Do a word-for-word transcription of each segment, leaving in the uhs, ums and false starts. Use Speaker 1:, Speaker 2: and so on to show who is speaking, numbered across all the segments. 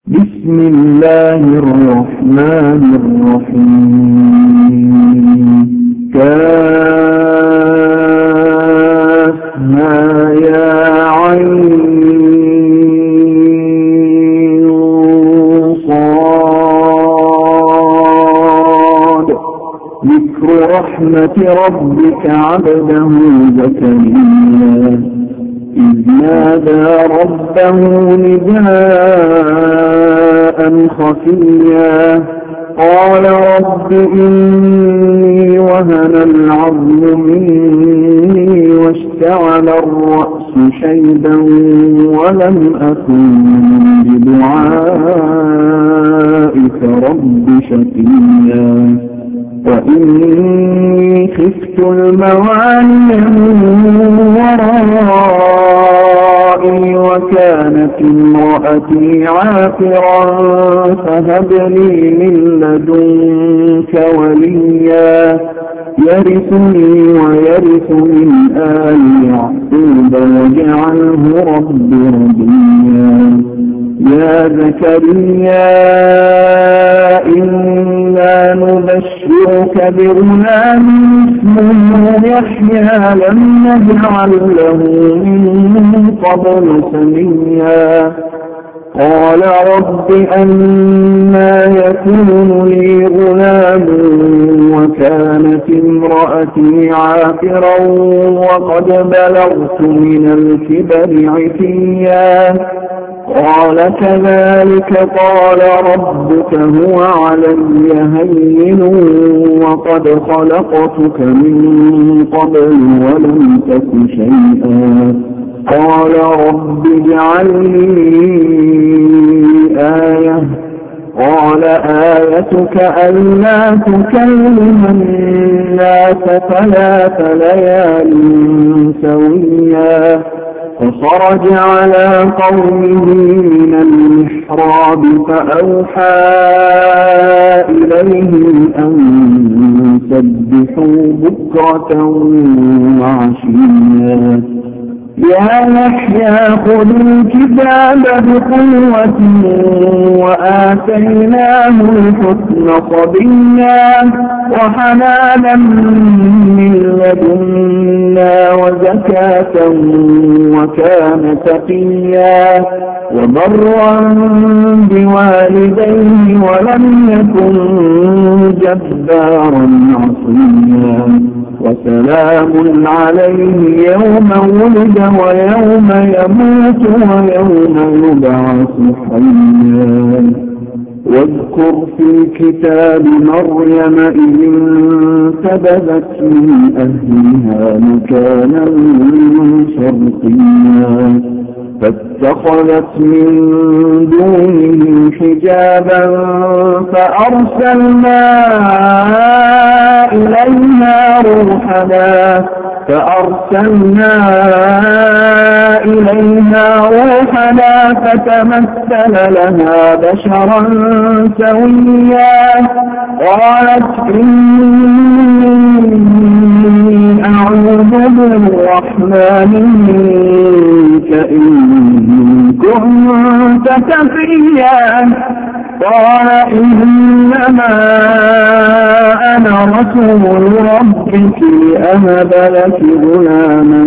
Speaker 1: بسم الله الرحمن الرحيم كافها يا عين صاد ذكر رحمة ربك عبده زكريا إذ نادى ربه نداء خفيا قال رب إني وهن العظم مني واشتعل الرأس شيبا ولم أكن بدعائك رب شقيا وإني خفت الموالي من ورائي وكانت امرأتي عاقرا فهب لي من لدنك وليا يرثني ويرث من آل يعقوب واجعله رب رضيا يا زكريا إنا نبشرك بغلام اسمه يحيى لم نجعل له من قبل سميا قال رب أنى يكون لي غلام وكانت امرأتي عاقرا وقد بلغت من الكبر عتيا قال كذلك قال ربك هو علي هين وقد خلقتك من قبل ولم تك شيئا قال رب اجعل لي آية قال آيتك ألا تكلم الناس ثلاث ليال سويا فخرج على قومه من المحراب فأوحى إليهم أن سبحوا بكرة وعشيا يا يحيى خذ الكتاب بقوة وآتيناه الحكم صبيا وحنانا من لدنا وزكاة وكان تقيا وبرا بوالديه ولم يكن جبارا عصيا وسلام عليه يوم ولد ويوم يموت ويوم يبعث حيا واذكر في الكتاب مريم إذ انتبذت من أهلها مكانا شرقيا فاتخذت من دونهم حجابا فأرسلنا إليها روحنا فأرسلنا إليها روحنا فتمثل لها بشرا سويا قالت إني أعوذ بالرحمن منك إن كنت تقيا قال إنما أنا رسول ربك أهب لك غلاما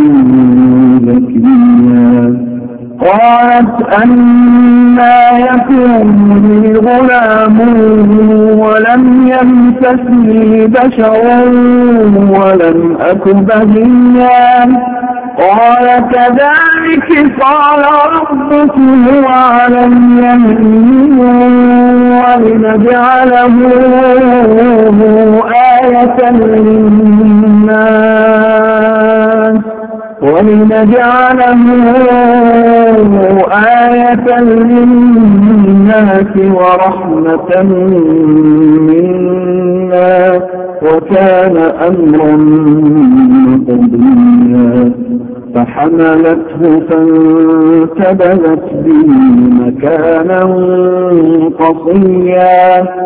Speaker 1: زكيا قالت أنى يكون لي غلام ولم يمسسني بشر ولم أك بغيا قال كذلك قال ربك هو علي هين ولنجعله آية للناس ولنجعله آية للناس ورحمة منا وكان أمرا مقضيا فحملته فانتبذت به مكانا قصيا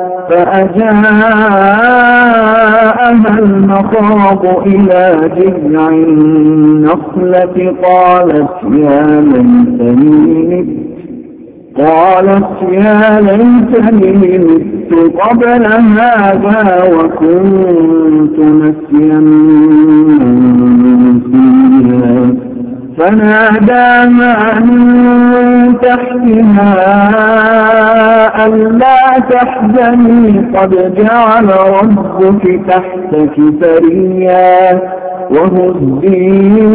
Speaker 1: فأجاءها المخاض إلى جذع النخلة قالت يا ليتني مت قالت يا ليتني مت قبل هذا وكنت نسيا منسيا فناداها من تحتها ألا تحزني قد جعل ربك تحتك سريا وهزي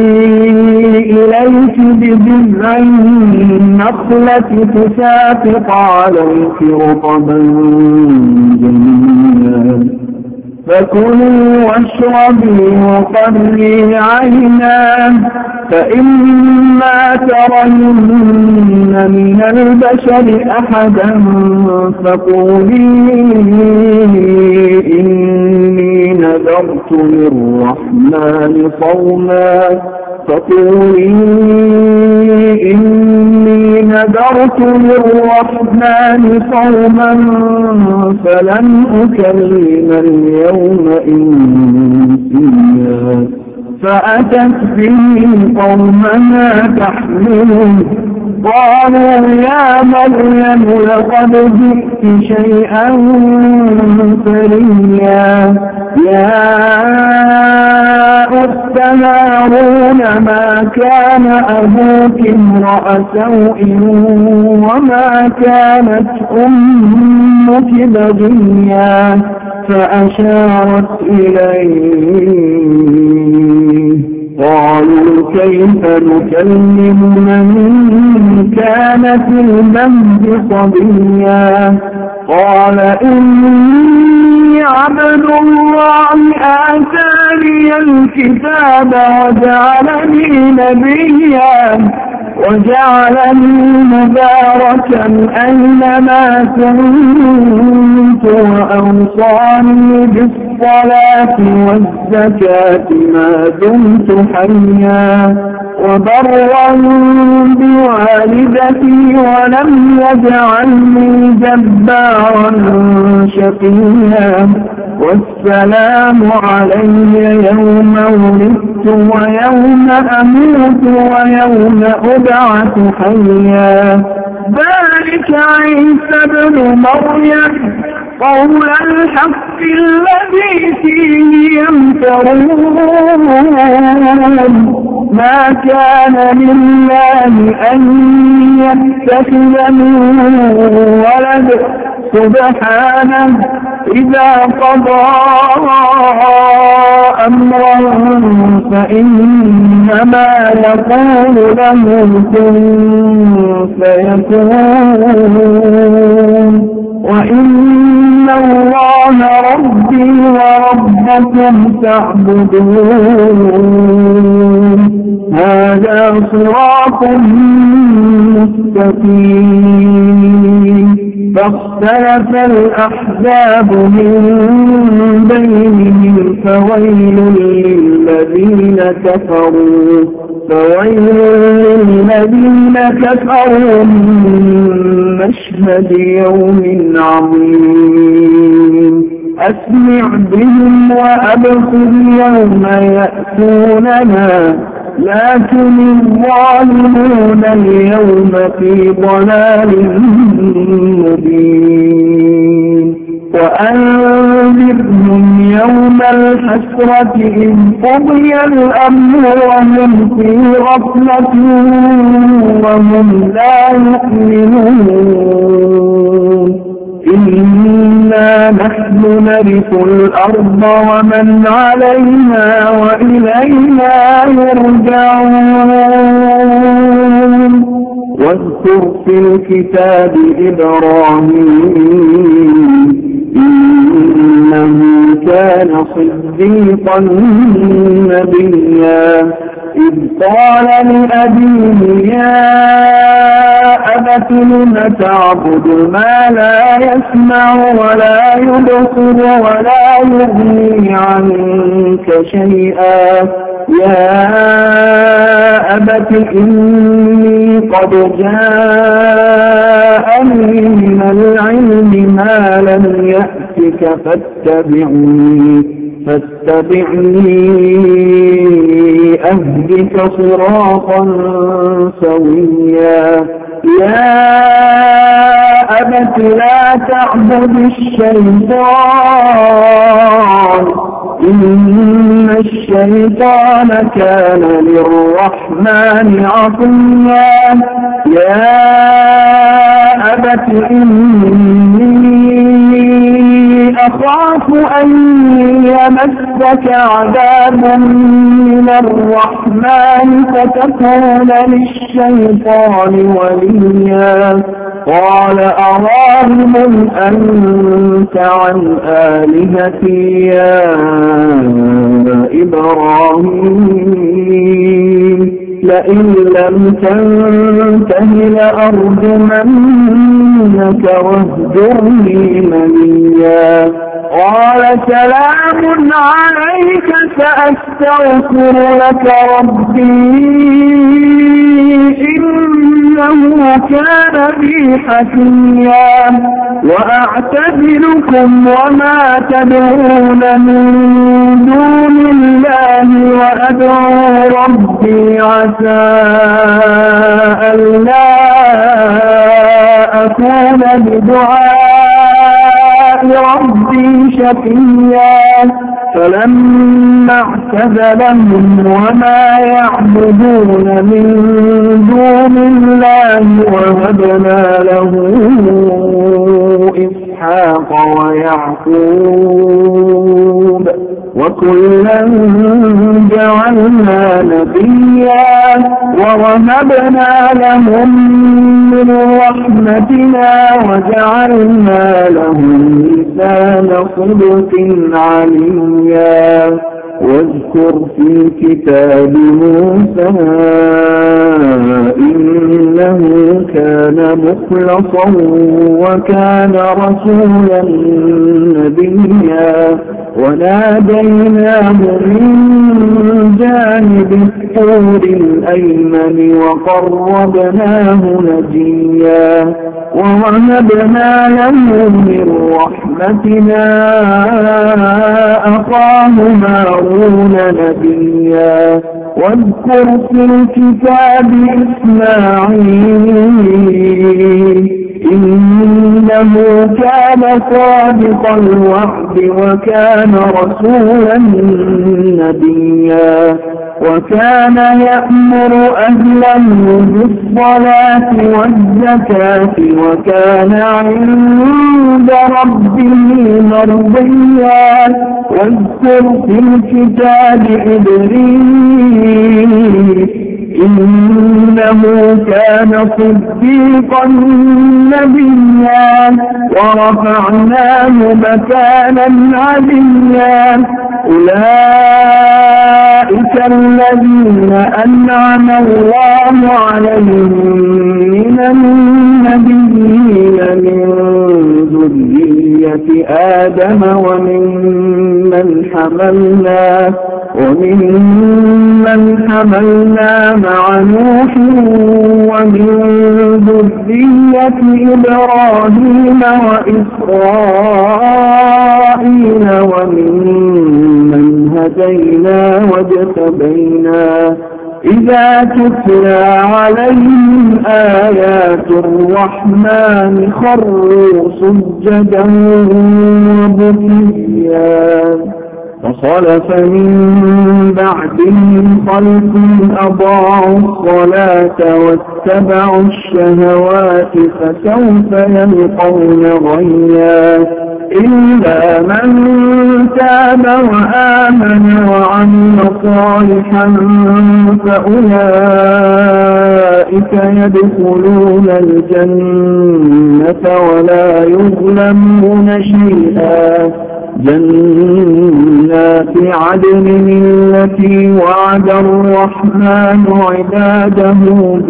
Speaker 1: إليك بجذع النخلة تساقط عليك رطبا جنيا فكلي واشربي وقري عينا فإما ترين من البشر أحدا فقولي إني نذرت للرحمن صوما فقولي إني نذرت للرحمن صوما فلن أكلم اليوم إنسيا فأتت به قومها تحمله قالوا يا مريم لقد جئت شيئا فريا يا أخت هارون ما كان أبوك امرأ سوء وما كانت أمك بغيا فأشارت إليه قالوا كيف نكلم من كان في المهد صبيا قال إني عبد الله آتاني الكتاب وجعلني نبيا وجعلني مباركا أينما كنت وأوصاني بالصلاة والزكاة ما دمت حيا وبرا بوالدتي ولم يجعلني جبارا شقيا والسلام علي يوم ولدت ويوم أموت ويوم أبعث حيا ذلك عيسى ابن مريم قول الحق الذي فيه يمترون ما كان لله أن يتخذ من ولد سبحانه إذا قضى أمرا فإنما يقول له كن فيكون وإن الله ربي وربكم تعبدون هذا صراط مستقيم فاختلف الأحزاب من بينهم فويل للذين كفروا فويل للذين كفروا من مشهد يوم عظيم أسمع بهم وأبصر يوم يأتوننا لكن الظالمون اليوم في ضلال مبين وأنذرهم يوم الحسرة إذ قضي الأمر وهم في غفلة وهم لا يؤمنون إنا نحن نرث الأرض ومن عليها وإلينا يرجعون واذكر في الكتاب إبراهيم إنه كان صديقا نبيا إذ قال لأبيه يا أبت لم تعبد ما لا يسمع ولا يبصر ولا يغني عنك شيئا يا أبت إني قد جاءني من العلم ما لم يأتك فاتبعني فاتبعني أهدك صراطا سويا يا أبت لا تعبد الشيطان إن الشيطان كان للرحمن عصيا يا أبت إني أخاف أن يمسك عذاب من الرحمن فتكون للشيطان وليا قال أراغب أنت عن آلهتي يا إبراهيم لئن لم تنته لأرجمنك واهجرني مليا قال سلام عليك سأستغفر لك ربي إنه كان بي حفيا وأعتزلكم وما تدعون من دون الله وأدعو ربي عسى ألا أكون بدعاء ربي شقيا فلما اعتزلهم وما يعبدون من دون الله وهبنا له إسحاق ويعقوب وكلا جعلنا نبيا ووهبنا لهم من رحمتنا وجعلنا لهم لسان صدق عليا واذكر في الكتاب موسى إنه كان مخلصا وكان رسولا نبيا وناديناه من جانب الطور الأيمن وقربناه نجيا ووهبنا له من رحمتنا أخاه هارون نبيا واذكر في الكتاب إسماعيل إنه كان صادق الوعد وكان رسولا نبيا وكان يأمر أهله بالصلاة والزكاة وكان عند ربه مرضيا واذكر في الكتاب إدريس إنه كان صديقا نبيا ورفعناه مكانا عليا أولئك الذين أنعم الله عليهم من النبيين من ذرية آدم وممن حملنا ومن من حملنا مع نوح ومن ذرية إبراهيم وإسرائيل وممن هدينا واجتبينا إذا تتلى عليهم آيات الرحمن خروا سجدا وبكيا فخلف من بعدهم خلف أضاعوا الصلاة واتبعوا الشهوات فسوف يلقون غيا إلا من تاب وآمن وعمل صالحا فأولئك يدخلون الجنة ولا يظلمون شيئا جنات عدن التي وعد الرحمن عباده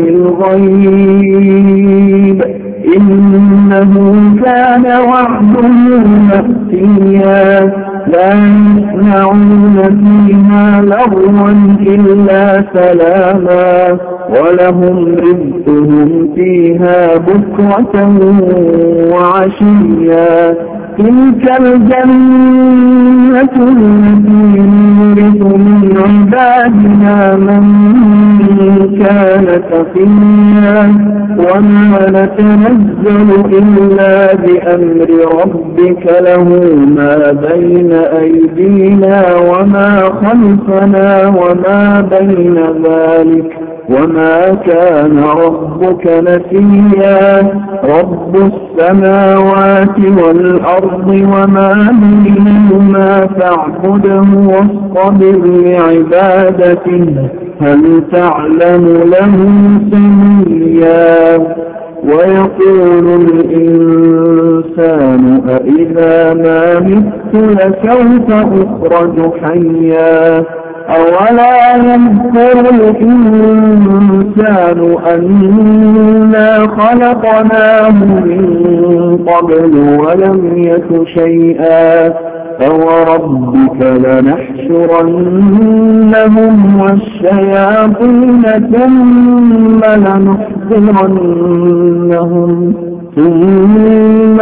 Speaker 1: بالغيب إنه كان وعده مأتيا لا يسمعون فيها لغوا إلا سلاما ولهم رزقهم فيها بكرة وعشيا تلك الجنة التي نورث من عبادنا من كان تقيا وما نتنزل إلا بأمر ربك له ما بين أيدينا وما خلفنا وما بين ذلك وما كان ربك نسيا رب السماوات والأرض وما بينهما فاعبده واصطبر لعبادته هل تعلم له سميا ويقول الإنسان أإذا ما مت لسوف أخرج حيا أولا يذكر الإنسان أنا خلقناه من قبل ولم يك شيئا فوربك لنحشرنهم والشياطين ثم لنحضرنهم ثم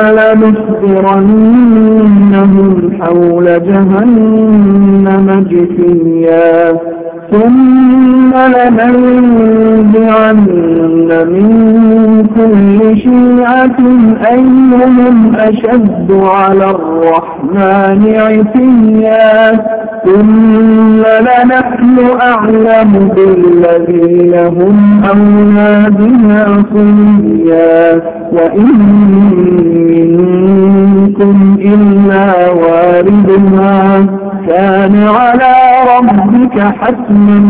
Speaker 1: لنحضرنهم حول جهنم جثيا ثم لننزعن من كل شيعة أيهم أشد على الرحمن عتيا ثم لنحن أعلم بالذين هم أولى بها صليا وإن منكم إلا واردها كان على ربك حتما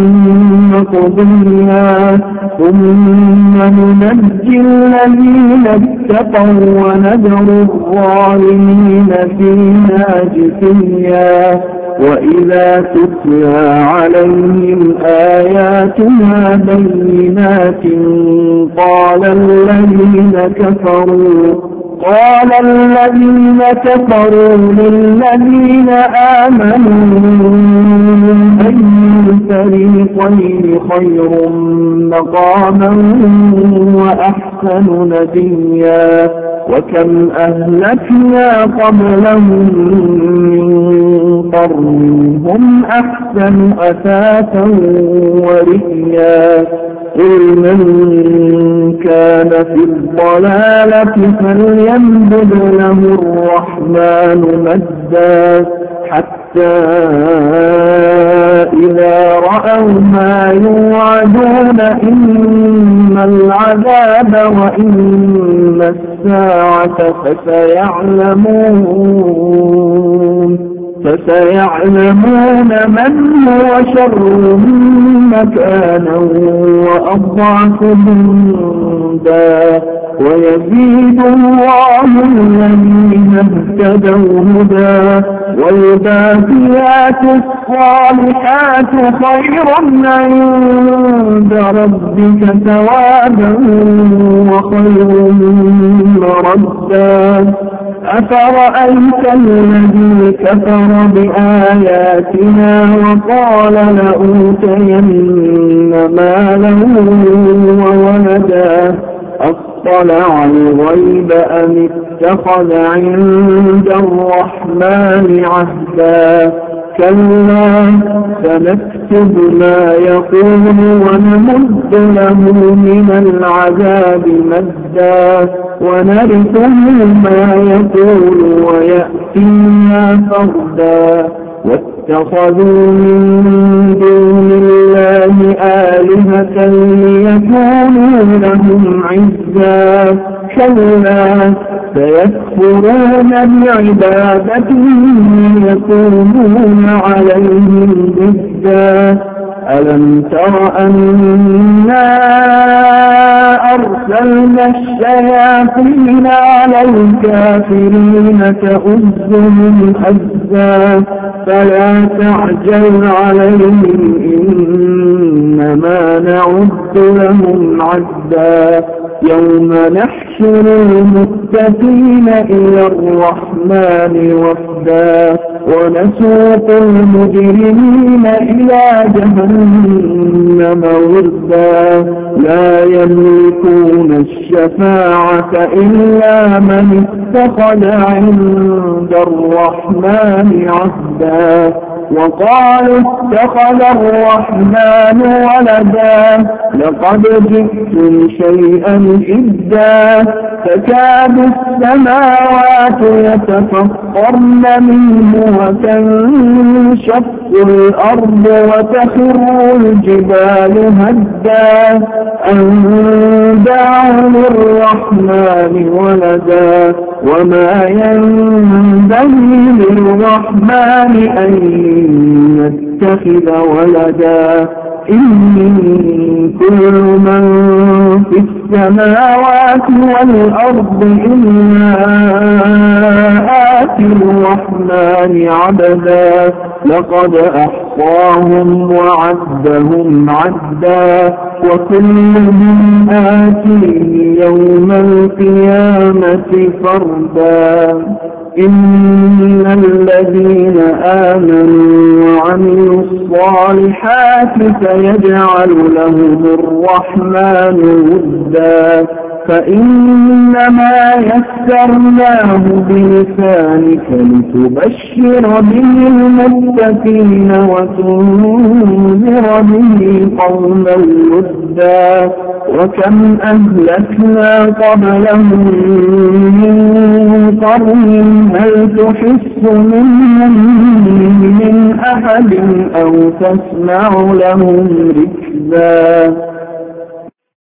Speaker 1: مقضيا ثم ننجي الذين اتقوا ونذر الظالمين فيها جثيا وإذا تتلى عليهم آياتنا بينات قال الذين كفروا قال الذين كفروا للذين آمنوا أي الفريقين خير مقاما وأحسن نديا وكم أهلكنا قبلهم من قرن هم أحسن أثاثا ورئيا قل من كان في الضلالة فليمدد له الرحمن مدا حتى إذا رأوا ما يوعدون إما العذاب وإما الساعة فسيعلمون فسيعلمون من هو شر مكانا وأضعف جندا ويزيد الله الذين اهتدوا هدى والباقيات الصالحات خير عند ربك ثوابا وخير مردا أفرأيت الذي كفر بآياتنا وقال لأوتين مالا وولدا أطلع الغيب أم اتخذ عند الرحمن عهدا كلا سنكتب ما يقول ونمد له من العذاب مدا ونرثه ما يقول ويأتينا فردا واتخذوا من دون الله آلهة ليكونوا لهم عزا كلا سيكفرون بعبادتهم يكونون عليهم ضدا ألم تر أنا أرسلنا الشياطين على الكافرين تؤزهم أزا فلا تعجل عليهم إنما إنما نعد لهم عدا يوم نحشر المتقين إلى الرحمن وفدا ونسوق المجرمين إلى جهنم وردا لا يملكون الشفاعة إلا من اتخذ عند الرحمن عهدا وقالوا اتخذ الرحمن ولدا لقد جئتم شيئا إدا تكاد السماوات يتفطرن منه وتنشق الأرض وتخر الجبال هدا أن دعوا للرحمن ولدا وما ينبغي للرحمن أن يتخذ ولدا إن كل من في السماوات والأرض إلا آتي الرحمن عبدا لقد أحصاهم وعدهم عدا وكلهم آتيه يوم القيامة فردا إن الذين آمنوا وعملوا الصالحات سيجعل لهم الرحمن ودا فإنما يسرناه بلسانك لتبشر به المتقين وتنذر به قوما لدا وكم أهلكنا قبلهم من قرن هل تحس منهم من أحد أو تسمع لهم ركزا